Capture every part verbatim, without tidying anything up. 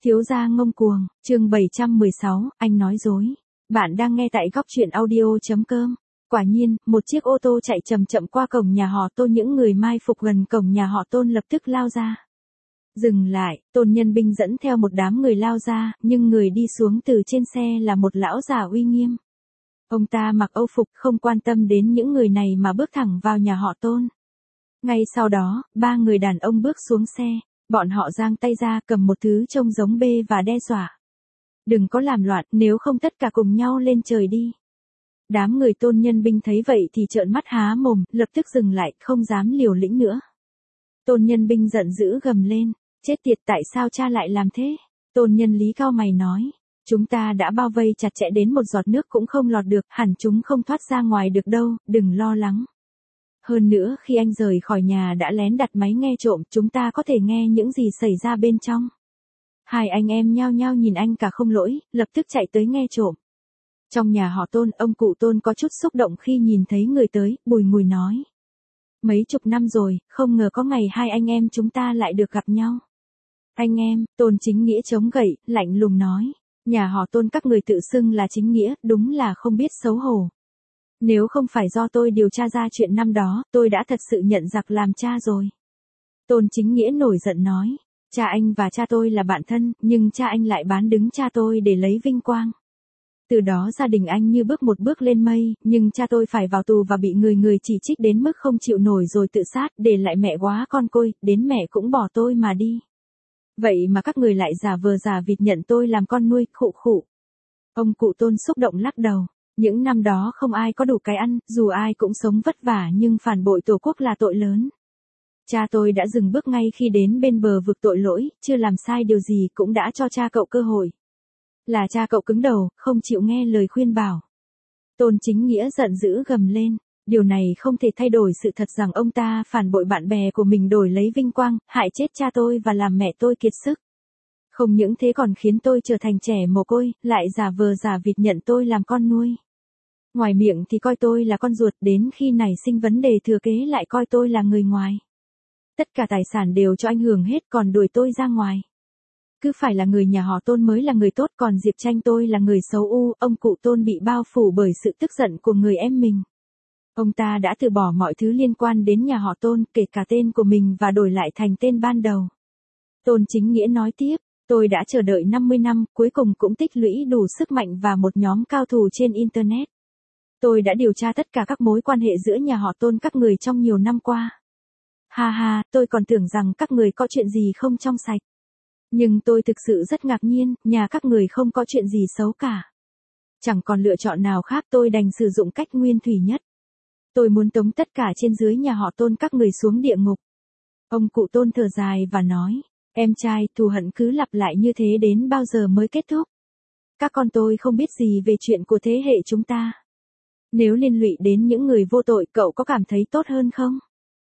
Thiếu gia ngông cuồng, chương bảy trăm mười sáu, anh nói dối. Bạn đang nghe tại góc truyện audio.com. Quả nhiên, một chiếc ô tô chạy chậm chậm qua cổng nhà họ Tôn, những người mai phục gần cổng nhà họ Tôn lập tức lao ra. Dừng lại, Tôn Nhân Binh dẫn theo một đám người lao ra, nhưng người đi xuống từ trên xe là một lão già uy nghiêm. Ông ta mặc âu phục, không quan tâm đến những người này mà bước thẳng vào nhà họ Tôn. Ngay sau đó, ba người đàn ông bước xuống xe. Bọn họ giang tay ra cầm một thứ trông giống bê và đe dọa. Đừng có làm loạn, nếu không tất cả cùng nhau lên trời đi. Đám người Tôn Nhân Binh thấy vậy thì trợn mắt há mồm, lập tức dừng lại, không dám liều lĩnh nữa. Tôn Nhân Binh giận dữ gầm lên, chết tiệt, tại sao cha lại làm thế? Tôn Nhân Lý cau mày nói, chúng ta đã bao vây chặt chẽ đến một giọt nước cũng không lọt được, hẳn chúng không thoát ra ngoài được đâu, đừng lo lắng. Hơn nữa khi anh rời khỏi nhà đã lén đặt máy nghe trộm, chúng ta có thể nghe những gì xảy ra bên trong. Hai anh em nhao nhao nhìn anh cả không lỗi, lập tức chạy tới nghe trộm. Trong nhà họ Tôn, ông cụ Tôn có chút xúc động khi nhìn thấy người tới, bùi ngùi nói. Mấy chục năm rồi, không ngờ có ngày hai anh em chúng ta lại được gặp nhau. Anh em, Tôn Chính Nghĩa chống gậy, lạnh lùng nói. Nhà họ Tôn các người tự xưng là chính nghĩa, đúng là không biết xấu hổ. Nếu không phải do tôi điều tra ra chuyện năm đó, tôi đã thật sự nhận giặc làm cha rồi. Tôn Chính Nghĩa nổi giận nói, cha anh và cha tôi là bạn thân, nhưng cha anh lại bán đứng cha tôi để lấy vinh quang. Từ đó gia đình anh như bước một bước lên mây, nhưng cha tôi phải vào tù và bị người người chỉ trích đến mức không chịu nổi rồi tự sát, để lại mẹ quá con côi, đến mẹ cũng bỏ tôi mà đi. Vậy mà các người lại giả vờ giả vịt nhận tôi làm con nuôi, khụ khụ. Ông cụ Tôn xúc động lắc đầu. Những năm đó không ai có đủ cái ăn, dù ai cũng sống vất vả nhưng phản bội tổ quốc là tội lớn. Cha tôi đã dừng bước ngay khi đến bên bờ vực tội lỗi, chưa làm sai điều gì cũng đã cho cha cậu cơ hội. Là cha cậu cứng đầu, không chịu nghe lời khuyên bảo. Tôn Chính Nghĩa giận dữ gầm lên, điều này không thể thay đổi sự thật rằng ông ta phản bội bạn bè của mình đổi lấy vinh quang, hại chết cha tôi và làm mẹ tôi kiệt sức. Không những thế còn khiến tôi trở thành trẻ mồ côi, lại giả vờ giả vịt nhận tôi làm con nuôi. Ngoài miệng thì coi tôi là con ruột, đến khi nảy sinh vấn đề thừa kế lại coi tôi là người ngoài. Tất cả tài sản đều cho anh hưởng hết còn đuổi tôi ra ngoài. Cứ phải là người nhà họ Tôn mới là người tốt, còn Diệp Tranh tôi là người xấu u. Ông cụ Tôn bị bao phủ bởi sự tức giận của người em mình. Ông ta đã từ bỏ mọi thứ liên quan đến nhà họ Tôn, kể cả tên của mình và đổi lại thành tên ban đầu. Tôn Chính Nghĩa nói tiếp. Tôi đã chờ đợi năm mươi năm, cuối cùng cũng tích lũy đủ sức mạnh và một nhóm cao thủ trên Internet. Tôi đã điều tra tất cả các mối quan hệ giữa nhà họ Tôn các người trong nhiều năm qua. Ha ha, tôi còn tưởng rằng các người có chuyện gì không trong sạch. Nhưng tôi thực sự rất ngạc nhiên, nhà các người không có chuyện gì xấu cả. Chẳng còn lựa chọn nào khác, tôi đành sử dụng cách nguyên thủy nhất. Tôi muốn tống tất cả trên dưới nhà họ Tôn các người xuống địa ngục. Ông cụ Tôn thở dài và nói. Em trai, thù hận cứ lặp lại như thế đến bao giờ mới kết thúc? Các con tôi không biết gì về chuyện của thế hệ chúng ta. Nếu liên lụy đến những người vô tội, cậu có cảm thấy tốt hơn không?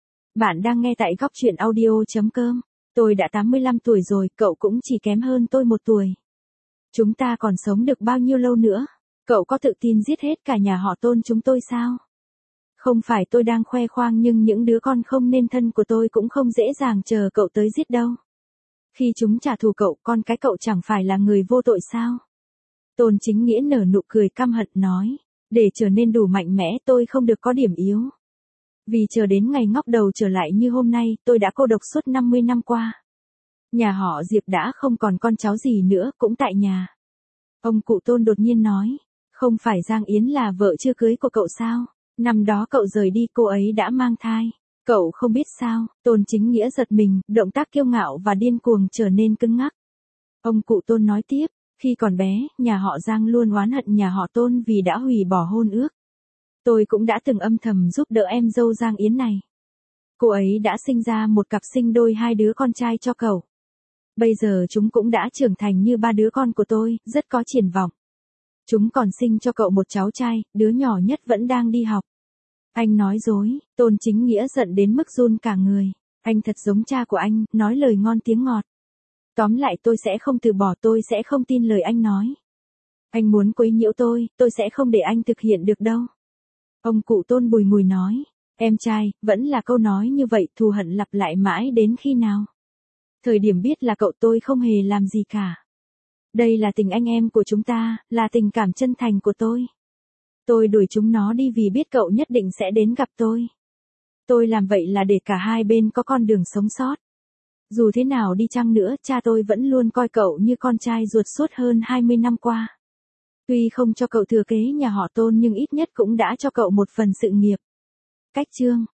Bạn đang nghe tại góc truyện audio.com. Tôi đã tám mươi lăm tuổi rồi, cậu cũng chỉ kém hơn tôi một tuổi. Chúng ta còn sống được bao nhiêu lâu nữa? Cậu có tự tin giết hết cả nhà họ Tôn chúng tôi sao? Không phải tôi đang khoe khoang, nhưng những đứa con không nên thân của tôi cũng không dễ dàng chờ cậu tới giết đâu. Khi chúng trả thù cậu, con cái cậu chẳng phải là người vô tội sao? Tôn Chính Nghĩa nở nụ cười căm hận nói, để trở nên đủ mạnh mẽ tôi không được có điểm yếu. Vì chờ đến ngày ngóc đầu trở lại như hôm nay, tôi đã cô độc suốt năm mươi năm qua. Nhà họ Diệp đã không còn con cháu gì nữa, cũng tại nhà. Ông cụ Tôn đột nhiên nói, không phải Giang Yến là vợ chưa cưới của cậu sao? Năm đó cậu rời đi cô ấy đã mang thai. Cậu không biết sao? Tôn Chính Nghĩa giật mình, động tác kiêu ngạo và điên cuồng trở nên cứng ngắc. Ông cụ Tôn nói tiếp, khi còn bé, nhà họ Giang luôn oán hận nhà họ Tôn vì đã hủy bỏ hôn ước. Tôi cũng đã từng âm thầm giúp đỡ em dâu Giang Yến này. Cô ấy đã sinh ra một cặp sinh đôi hai đứa con trai cho cậu. Bây giờ chúng cũng đã trưởng thành như ba đứa con của tôi, rất có triển vọng. Chúng còn sinh cho cậu một cháu trai, đứa nhỏ nhất vẫn đang đi học. Anh nói dối, Tôn Chính Nghĩa giận đến mức run cả người. Anh thật giống cha của anh, nói lời ngon tiếng ngọt. Tóm lại tôi sẽ không từ bỏ, tôi sẽ không tin lời anh nói. Anh muốn quấy nhiễu tôi, tôi sẽ không để anh thực hiện được đâu. Ông cụ Tôn bùi ngùi nói, em trai, vẫn là câu nói như vậy, thù hận lặp lại mãi đến khi nào? Thời điểm biết là cậu tôi không hề làm gì cả. Đây là tình anh em của chúng ta, là tình cảm chân thành của tôi. Tôi đuổi chúng nó đi vì biết cậu nhất định sẽ đến gặp tôi. Tôi làm vậy là để cả hai bên có con đường sống sót. Dù thế nào đi chăng nữa, cha tôi vẫn luôn coi cậu như con trai ruột suốt hơn hai mươi năm qua. Tuy không cho cậu thừa kế nhà họ Tôn nhưng ít nhất cũng đã cho cậu một phần sự nghiệp. Cách chương